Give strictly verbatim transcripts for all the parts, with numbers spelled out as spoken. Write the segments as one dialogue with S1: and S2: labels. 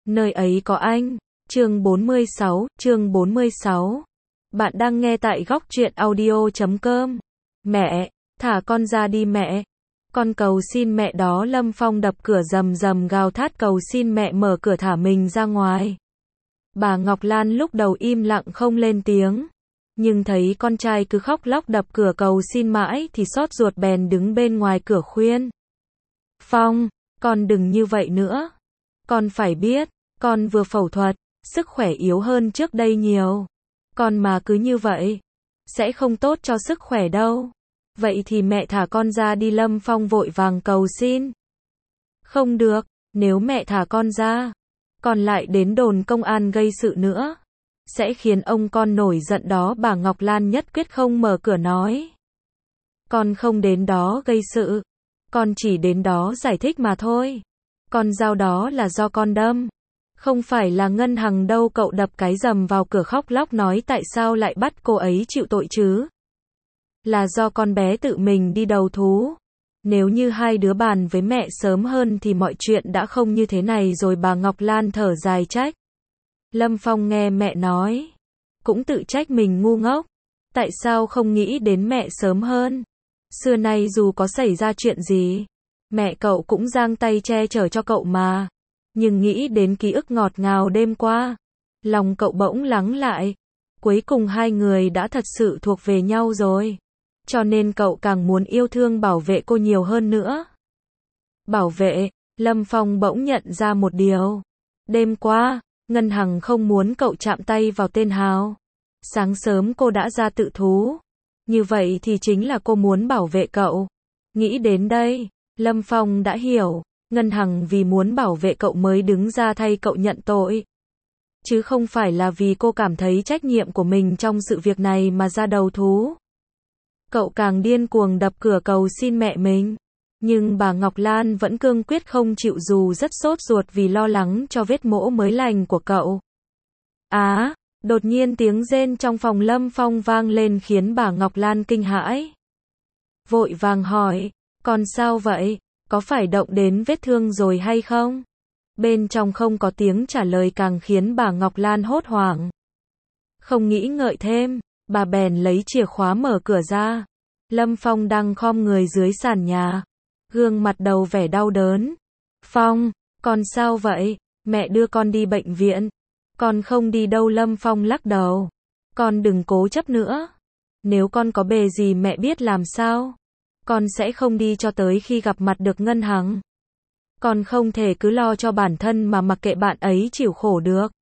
S1: Nơi ấy có anh. Chương bốn mươi sáu, chương bốn mươi sáu. Bạn đang nghe tại góc truyện audio chấm com. Mẹ, thả con ra đi mẹ. Con cầu xin mẹ đó. Lâm Phong đập cửa rầm rầm gào thét cầu xin mẹ mở cửa thả mình ra ngoài. Bà Ngọc Lan lúc đầu im lặng không lên tiếng. Nhưng thấy con trai cứ khóc lóc đập cửa cầu xin mãi thì xót ruột bèn đứng bên ngoài cửa khuyên. Phong, con đừng như vậy nữa. Con phải biết, con vừa phẫu thuật, sức khỏe yếu hơn trước đây nhiều. Con mà cứ như vậy, sẽ không tốt cho sức khỏe đâu. Vậy thì mẹ thả con ra đi. Lâm Phong vội vàng cầu xin. Không được, nếu mẹ thả con ra, con lại đến đồn công an gây sự nữa, sẽ khiến ông con nổi giận đó. Bà Ngọc Lan nhất quyết không mở cửa nói. Con không đến đó gây sự, con chỉ đến đó giải thích mà thôi. Con dao đó là do con đâm, không phải là Ngân Hằng đâu. Cậu đập cái rầm vào cửa khóc lóc nói tại sao lại bắt cô ấy chịu tội chứ? Là do con bé tự mình đi đầu thú. Nếu như hai đứa bàn với mẹ sớm hơn thì mọi chuyện đã không như thế này rồi. Bà Ngọc Lan thở dài trách. Lâm Phong nghe mẹ nói, cũng tự trách mình ngu ngốc. Tại sao không nghĩ đến mẹ sớm hơn? Xưa nay dù có xảy ra chuyện gì, mẹ cậu cũng giang tay che chở cho cậu mà. Nhưng nghĩ đến ký ức ngọt ngào đêm qua, lòng cậu bỗng lắng lại. Cuối cùng hai người đã thật sự thuộc về nhau rồi. Cho nên cậu càng muốn yêu thương bảo vệ cô nhiều hơn nữa. Bảo vệ, Lâm Phong bỗng nhận ra một điều. Đêm qua, Ngân Hằng không muốn cậu chạm tay vào tên Hào. Sáng sớm cô đã ra tự thú. Như vậy thì chính là cô muốn bảo vệ cậu. Nghĩ đến đây, Lâm Phong đã hiểu. Ngân Hằng vì muốn bảo vệ cậu mới đứng ra thay cậu nhận tội. Chứ không phải là vì cô cảm thấy trách nhiệm của mình trong sự việc này mà ra đầu thú. Cậu càng điên cuồng đập cửa cầu xin mẹ mình. Nhưng bà Ngọc Lan vẫn cương quyết không chịu dù rất sốt ruột vì lo lắng cho vết mổ mới lành của cậu. Á, à, đột nhiên tiếng rên trong phòng Lâm Phong vang lên khiến bà Ngọc Lan kinh hãi. Vội vàng hỏi, con sao vậy? Có phải động đến vết thương rồi hay không? Bên trong không có tiếng trả lời càng khiến bà Ngọc Lan hốt hoảng. Không nghĩ ngợi thêm, bà bèn lấy chìa khóa mở cửa ra. Lâm Phong đang khom người dưới sàn nhà, gương mặt đầu vẻ đau đớn. Phong, con sao vậy? Mẹ đưa con đi bệnh viện. Con không đi đâu. Lâm Phong lắc đầu. Con đừng cố chấp nữa. Nếu con có bề gì mẹ biết làm sao? Con sẽ không đi cho tới khi gặp mặt được Ngân Hằng. Con không thể cứ lo cho bản thân mà mặc kệ bạn ấy chịu khổ được.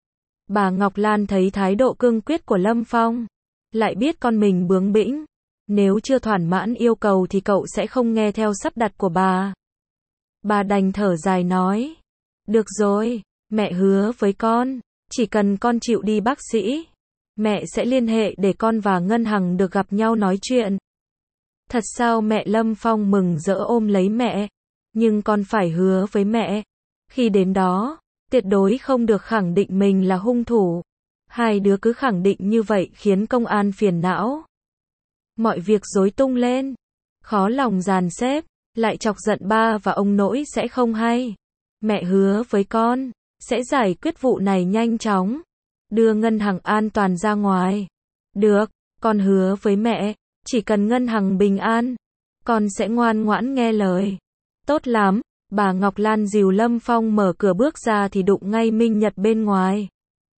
S1: Bà Ngọc Lan thấy thái độ cương quyết của Lâm Phong, lại biết con mình bướng bĩnh. Nếu chưa thỏa mãn yêu cầu thì cậu sẽ không nghe theo sắp đặt của bà. Bà đành thở dài nói. Được rồi, mẹ hứa với con, chỉ cần con chịu đi bác sĩ, mẹ sẽ liên hệ để con và Ngân Hằng được gặp nhau nói chuyện. Thật sao mẹ? Lâm Phong mừng rỡ ôm lấy mẹ. Nhưng con phải hứa với mẹ, khi đến đó, tuyệt đối không được khẳng định mình là hung thủ. Hai đứa cứ khẳng định như vậy khiến công an phiền não. Mọi việc rối tung lên, khó lòng dàn xếp, lại chọc giận ba và ông nội sẽ không hay. Mẹ hứa với con, sẽ giải quyết vụ này nhanh chóng, đưa Ngân Hằng an toàn ra ngoài. Được, con hứa với mẹ, chỉ cần Ngân Hằng bình an, con sẽ ngoan ngoãn nghe lời. Tốt lắm, bà Ngọc Lan dìu Lâm Phong mở cửa bước ra thì đụng ngay Minh Nhật bên ngoài.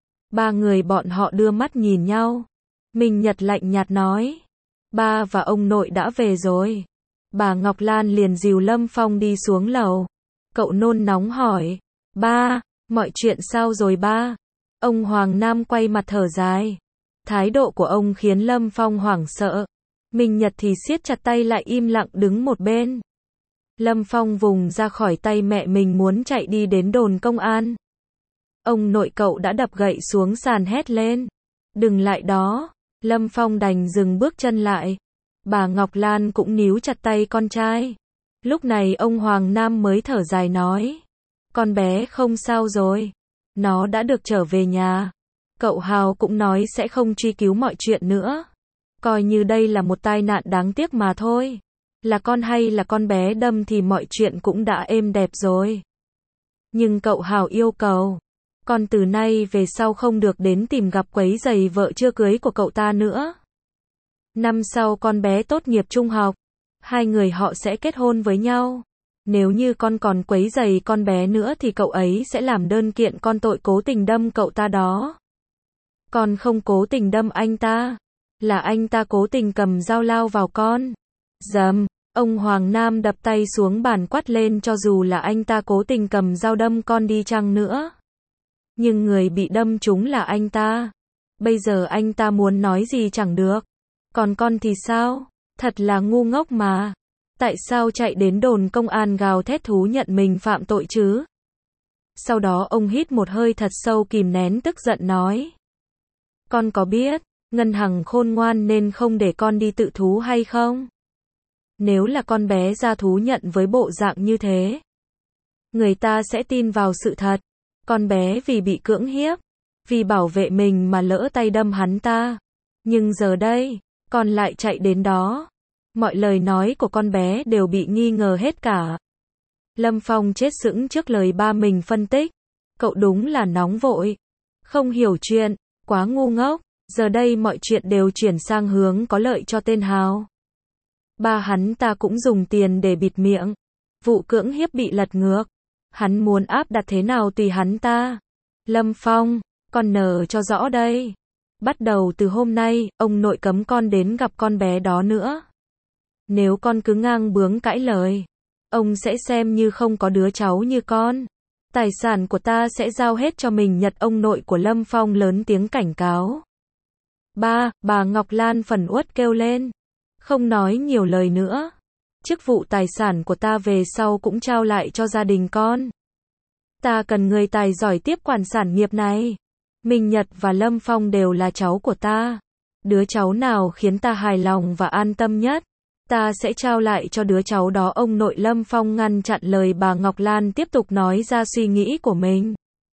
S1: Ba người bọn họ đưa mắt nhìn nhau. Minh Nhật lạnh nhạt nói. Ba và ông nội đã về rồi. Bà Ngọc Lan liền dìu Lâm Phong đi xuống lầu. Cậu nôn nóng hỏi. Ba, mọi chuyện sao rồi ba? Ông Hoàng Nam quay mặt thở dài. Thái độ của ông khiến Lâm Phong hoảng sợ. Minh Nhật thì siết chặt tay lại im lặng đứng một bên. Lâm Phong vùng ra khỏi tay mẹ mình muốn chạy đi đến đồn công an. Ông nội cậu đã đập gậy xuống sàn hét lên. Đừng lại đó. Lâm Phong đành dừng bước chân lại. Bà Ngọc Lan cũng níu chặt tay con trai. Lúc này ông Hoàng Nam mới thở dài nói. Con bé không sao rồi. Nó đã được trở về nhà. Cậu Hào cũng nói sẽ không truy cứu mọi chuyện nữa. Coi như đây là một tai nạn đáng tiếc mà thôi. Là con hay là con bé đâm thì mọi chuyện cũng đã êm đẹp rồi. Nhưng cậu Hào yêu cầu Con từ nay về sau không được đến tìm gặp quấy rầy vợ chưa cưới của cậu ta nữa. Năm sau con bé tốt nghiệp trung học, hai người họ sẽ kết hôn với nhau. Nếu như con còn quấy rầy con bé nữa thì cậu ấy sẽ làm đơn kiện con tội cố tình đâm cậu ta đó. Con không cố tình đâm anh ta, là anh ta cố tình cầm dao lao vào con. Dầm, ông Hoàng Nam đập tay xuống bàn quát lên, cho dù là anh ta cố tình cầm dao đâm con đi chăng nữa. Nhưng người bị đâm trúng là anh ta. Bây giờ anh ta muốn nói gì chẳng được. Còn con thì sao? Thật là ngu ngốc mà. Tại sao chạy đến đồn công an gào thét thú nhận mình phạm tội chứ? Sau đó ông hít một hơi thật sâu kìm nén tức giận nói. Con có biết, Ngân Hằng khôn ngoan nên không để con đi tự thú hay không? Nếu là con bé ra thú nhận với bộ dạng như thế, người ta sẽ tin vào sự thật. Con bé vì bị cưỡng hiếp, vì bảo vệ mình mà lỡ tay đâm hắn ta. Nhưng giờ đây, con lại chạy đến đó. Mọi lời nói của con bé đều bị nghi ngờ hết cả. Lâm Phong chết sững trước lời ba mình phân tích. Cậu đúng là nóng vội. Không hiểu chuyện, quá ngu ngốc. Giờ đây mọi chuyện đều chuyển sang hướng có lợi cho tên Hào. Ba hắn ta cũng dùng tiền để bịt miệng. Vụ cưỡng hiếp bị lật ngược. Hắn muốn áp đặt thế nào tùy hắn ta. Lâm Phong, con nờ cho rõ đây. Bắt đầu từ hôm nay, ông nội cấm con đến gặp con bé đó nữa. Nếu con cứ ngang bướng cãi lời, ông sẽ xem như không có đứa cháu như con. Tài sản của ta sẽ giao hết cho mình Nhật. Ông nội của Lâm Phong lớn tiếng cảnh cáo. Ba, bà Ngọc Lan phần uất kêu lên. Không nói nhiều lời nữa. Chức vụ tài sản của ta về sau cũng trao lại cho gia đình con. Ta cần người tài giỏi tiếp quản sản nghiệp này. Minh Nhật và Lâm Phong đều là cháu của ta. Đứa cháu nào khiến ta hài lòng và an tâm nhất, ta sẽ trao lại cho đứa cháu đó. Ông nội Lâm Phong ngăn chặn lời bà Ngọc Lan tiếp tục nói ra suy nghĩ của mình.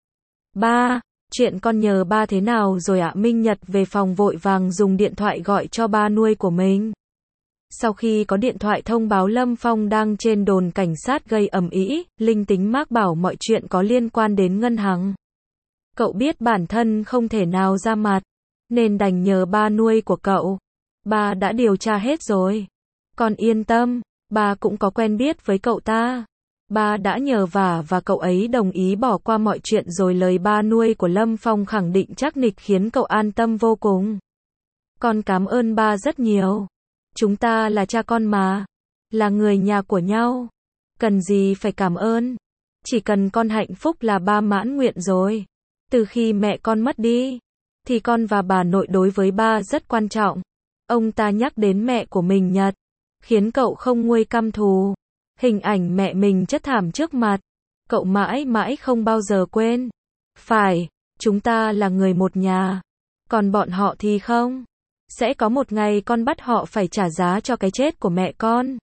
S1: Ba, chuyện con nhờ ba thế nào rồi ạ? Minh Nhật về phòng vội vàng dùng điện thoại gọi cho ba nuôi của mình. Sau khi có điện thoại thông báo Lâm Phong đang trên đồn cảnh sát gây ầm ĩ, linh tính mách bảo mọi chuyện có liên quan đến Ngân Hằng. Cậu biết bản thân không thể nào ra mặt, nên đành nhờ ba nuôi của cậu. Ba đã điều tra hết rồi. Con yên tâm, ba cũng có quen biết với cậu ta. Ba đã nhờ vả và cậu ấy đồng ý bỏ qua mọi chuyện rồi. Lời ba nuôi của Lâm Phong khẳng định chắc nịch khiến cậu an tâm vô cùng. Con cảm ơn ba rất nhiều. Chúng ta là cha con mà, là người nhà của nhau. Cần gì phải cảm ơn. Chỉ cần con hạnh phúc là ba mãn nguyện rồi. Từ khi mẹ con mất đi, thì con và bà nội đối với ba rất quan trọng. Ông ta nhắc đến mẹ của mình Nhật, khiến cậu không nguôi căm thù. Hình ảnh mẹ mình chất thảm trước mặt, cậu mãi mãi không bao giờ quên. Phải, chúng ta là người một nhà. Còn bọn họ thì không. Sẽ có một ngày con bắt họ phải trả giá cho cái chết của mẹ con.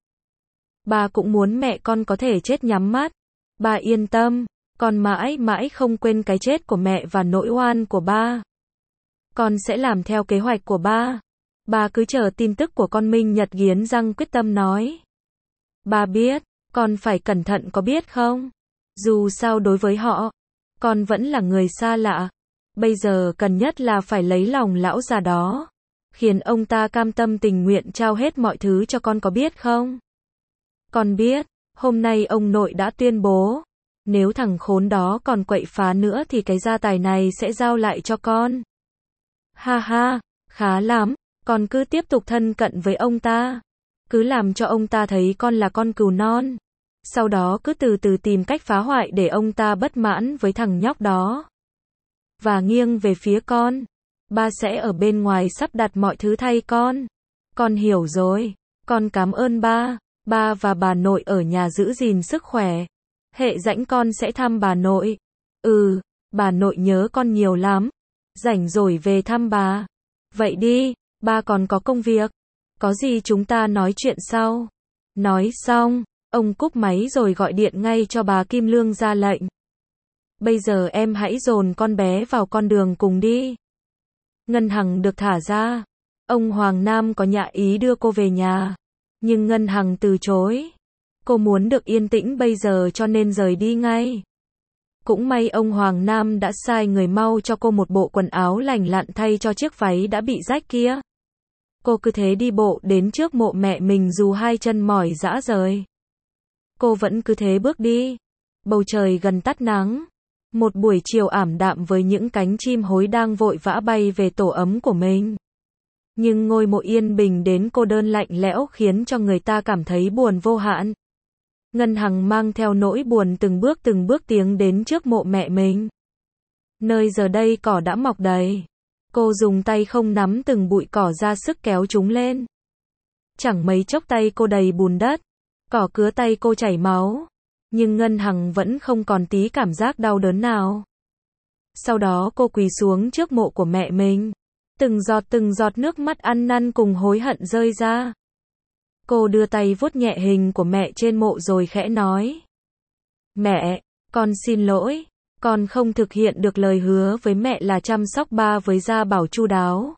S1: Ba cũng muốn mẹ con có thể chết nhắm mắt. Ba yên tâm, con mãi mãi không quên cái chết của mẹ và nỗi oan của ba. Con sẽ làm theo kế hoạch của ba. Ba cứ chờ tin tức của con. Minh Nhật nghiến răng quyết tâm nói. Ba biết, con phải cẩn thận có biết không? Dù sao đối với họ, con vẫn là người xa lạ. Bây giờ cần nhất là phải lấy lòng lão già đó, khiến ông ta cam tâm tình nguyện trao hết mọi thứ cho con, có biết không? Con biết, hôm nay ông nội đã tuyên bố, nếu thằng khốn đó còn quậy phá nữa thì cái gia tài này sẽ giao lại cho con. Ha ha, khá lắm, con cứ tiếp tục thân cận với ông ta. Cứ làm cho ông ta thấy con là con cừu non. Sau đó cứ từ từ tìm cách phá hoại để ông ta bất mãn với thằng nhóc đó. Và nghiêng về phía con. Ba sẽ ở bên ngoài sắp đặt mọi thứ thay con. Con hiểu rồi. Con cảm ơn ba. Ba và bà nội ở nhà giữ gìn sức khỏe. Hệ rảnh con sẽ thăm bà nội. Ừ, bà nội nhớ con nhiều lắm. Rảnh rồi về thăm bà. Vậy đi, ba còn có công việc. Có gì chúng ta nói chuyện sau. Nói xong, ông cúp máy rồi gọi điện ngay cho bà Kim Lương ra lệnh. Bây giờ em hãy dồn con bé vào con đường cùng đi. Ngân Hằng được thả ra. Ông Hoàng Nam có nhạ ý đưa cô về nhà. Nhưng Ngân Hằng từ chối. Cô muốn được yên tĩnh bây giờ cho nên rời đi ngay. Cũng may ông Hoàng Nam đã sai người mau cho cô một bộ quần áo lành lặn thay cho chiếc váy đã bị rách kia. Cô cứ thế đi bộ đến trước mộ mẹ mình dù hai chân mỏi rã rời. Cô vẫn cứ thế bước đi. Bầu trời gần tắt nắng. Một buổi chiều ảm đạm với những cánh chim hối đang vội vã bay về tổ ấm của mình. Nhưng ngôi mộ yên bình đến cô đơn lạnh lẽo khiến cho người ta cảm thấy buồn vô hạn. Ngân Hằng mang theo nỗi buồn từng bước từng bước tiến đến trước mộ mẹ mình. Nơi giờ đây cỏ đã mọc đầy. Cô dùng tay không nắm từng bụi cỏ ra sức kéo chúng lên. Chẳng mấy chốc tay cô đầy bùn đất. Cỏ cứa tay cô chảy máu. Nhưng Ngân Hằng vẫn không còn tí cảm giác đau đớn nào. Sau đó cô quỳ xuống trước mộ của mẹ mình. Từng giọt từng giọt nước mắt ăn năn cùng hối hận rơi ra. Cô đưa tay vuốt nhẹ hình của mẹ trên mộ rồi khẽ nói. Mẹ, con xin lỗi. Con không thực hiện được lời hứa với mẹ là chăm sóc ba với gia bảo chu đáo.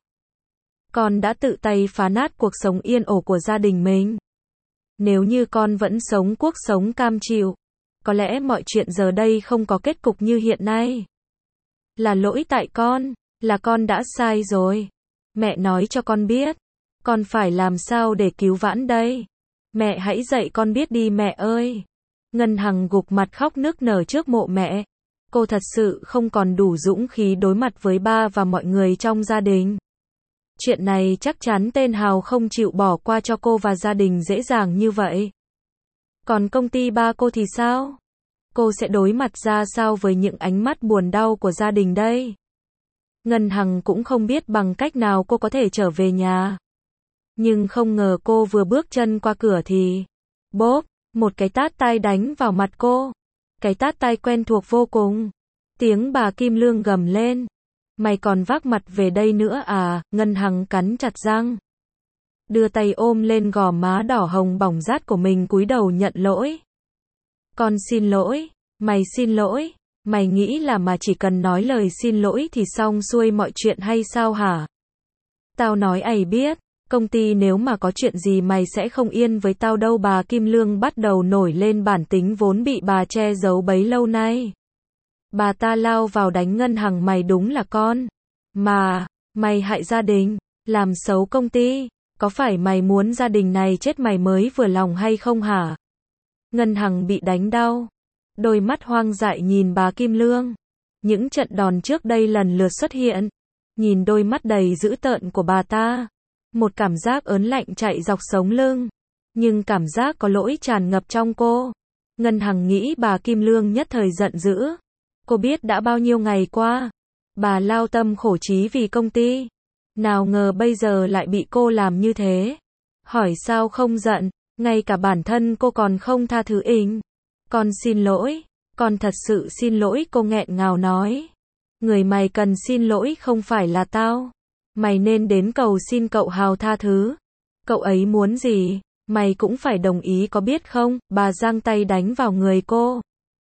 S1: Con đã tự tay phá nát cuộc sống yên ổn của gia đình mình. Nếu như con vẫn sống cuộc sống cam chịu, có lẽ mọi chuyện giờ đây không có kết cục như hiện nay. Là lỗi tại con, là con đã sai rồi. Mẹ nói cho con biết, con phải làm sao để cứu vãn đây. Mẹ hãy dạy con biết đi mẹ ơi. Ngân Hằng gục mặt khóc nức nở trước mộ mẹ. Cô thật sự không còn đủ dũng khí đối mặt với ba và mọi người trong gia đình. Chuyện này chắc chắn tên Hào không chịu bỏ qua cho cô và gia đình dễ dàng như vậy. Còn công ty ba cô thì sao? Cô sẽ đối mặt ra sao với những ánh mắt buồn đau của gia đình đây? Ngân Hằng cũng không biết bằng cách nào cô có thể trở về nhà. Nhưng không ngờ cô vừa bước chân qua cửa thì bốp, một cái tát tai đánh vào mặt cô. Cái tát tai quen thuộc vô cùng. Tiếng bà Kim Lương gầm lên. Mày còn vác mặt về đây nữa à? Ngân Hằng cắn chặt răng. Đưa tay ôm lên gò má đỏ hồng bỏng rát của mình cúi đầu nhận lỗi. Con xin lỗi. Mày xin lỗi. Mày nghĩ là mà chỉ cần nói lời xin lỗi thì xong xuôi mọi chuyện hay sao hả? Tao nói ày biết. Công ty nếu mà có chuyện gì mày sẽ không yên với tao đâu. Bà Kim Lương bắt đầu nổi lên bản tính vốn bị bà che giấu bấy lâu nay. Bà ta lao vào đánh Ngân Hằng. Mày đúng là con. Mà, mày hại gia đình, làm xấu công ty. Có phải mày muốn gia đình này chết mày mới vừa lòng hay không hả? Ngân Hằng bị đánh đau. Đôi mắt hoang dại nhìn bà Kim Lương. Những trận đòn trước đây lần lượt xuất hiện. Nhìn đôi mắt đầy dữ tợn của bà ta. Một cảm giác ớn lạnh chạy dọc sống lưng. Nhưng cảm giác có lỗi tràn ngập trong cô. Ngân Hằng nghĩ bà Kim Lương nhất thời giận dữ. Cô biết đã bao nhiêu ngày qua. Bà lao tâm khổ trí vì công ty. Nào ngờ bây giờ lại bị cô làm như thế. Hỏi sao không giận. Ngay cả bản thân cô còn không tha thứ inh. Con xin lỗi. Con thật sự xin lỗi. Cô nghẹn ngào nói. Người mày cần xin lỗi không phải là tao. Mày nên đến cầu xin cậu Hào tha thứ. Cậu ấy muốn gì, mày cũng phải đồng ý có biết không? Bà giang tay đánh vào người cô.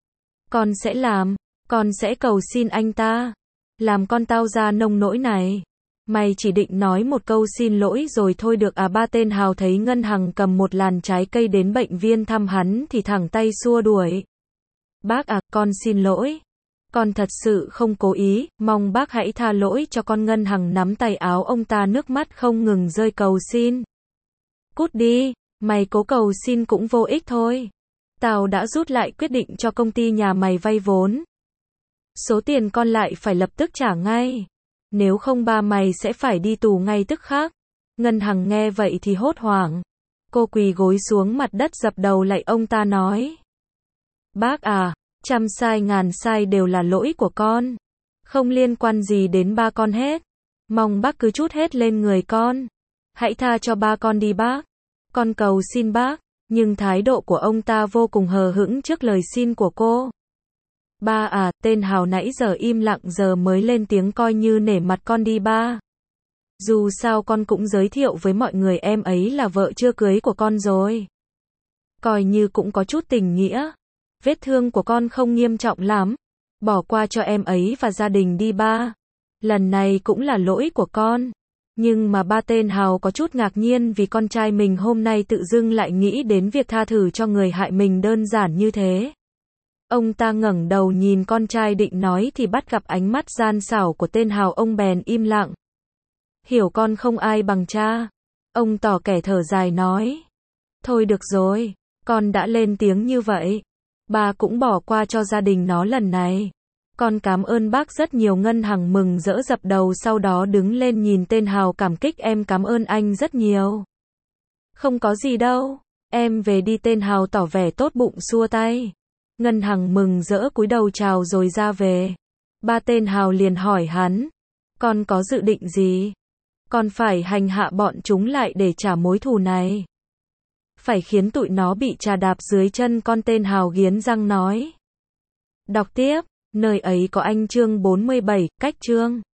S1: Con sẽ làm, con sẽ cầu xin anh ta. Làm con tao ra nông nỗi này. Mày chỉ định nói một câu xin lỗi rồi thôi được à? Ba tên Hào thấy Ngân Hằng cầm một làn trái cây đến bệnh viện thăm hắn thì thẳng tay xua đuổi. Bác à, con xin lỗi. Con thật sự không cố ý, mong bác hãy tha lỗi cho con. Ngân Hằng nắm tay áo ông ta nước mắt không ngừng rơi cầu xin. Cút đi, mày cố cầu xin cũng vô ích thôi. Tao đã rút lại quyết định cho công ty nhà mày vay vốn. Số tiền con lại phải lập tức trả ngay. Nếu không ba mày sẽ phải đi tù ngay tức khắc. Ngân Hằng nghe vậy thì hốt hoảng. Cô quỳ gối xuống mặt đất dập đầu lạy ông ta nói. Bác à, trăm sai ngàn sai đều là lỗi của con. Không liên quan gì đến ba con hết. Mong bác cứ trút hết lên người con. Hãy tha cho ba con đi bác. Con cầu xin bác. Nhưng thái độ của ông ta vô cùng hờ hững trước lời xin của cô. Ba à, tên Hào nãy giờ im lặng giờ mới lên tiếng coi như nể mặt con đi ba. Dù sao con cũng giới thiệu với mọi người em ấy là vợ chưa cưới của con rồi. Coi như cũng có chút tình nghĩa. Vết thương của con không nghiêm trọng lắm. Bỏ qua cho em ấy và gia đình đi ba. Lần này cũng là lỗi của con. Nhưng mà ba tên Hào có chút ngạc nhiên vì con trai mình hôm nay tự dưng lại nghĩ đến việc tha thứ cho người hại mình đơn giản như thế. Ông ta ngẩng đầu nhìn con trai định nói thì bắt gặp ánh mắt gian xảo của tên Hào, ông bèn im lặng. Hiểu con không ai bằng cha. Ông tỏ kẻ thở dài nói. Thôi được rồi, con đã lên tiếng như vậy. Ba cũng bỏ qua cho gia đình nó lần này. Con cảm ơn bác rất nhiều. Ngân Hằng mừng rỡ dập đầu, sau đó đứng lên nhìn tên Hào cảm kích. Em cảm ơn anh rất nhiều. Không có gì đâu, em về đi. Tên Hào tỏ vẻ tốt bụng xua tay. Ngân Hằng mừng rỡ cúi đầu chào rồi ra về. Ba tên Hào liền hỏi hắn. Con có dự định gì? Con phải hành hạ bọn chúng lại để trả mối thù này. Phải khiến tụi nó bị trà đạp dưới chân con. Tên Hào nghiến răng nói. Đọc tiếp, nơi ấy có anh. Chương bốn mươi bảy, cách chương.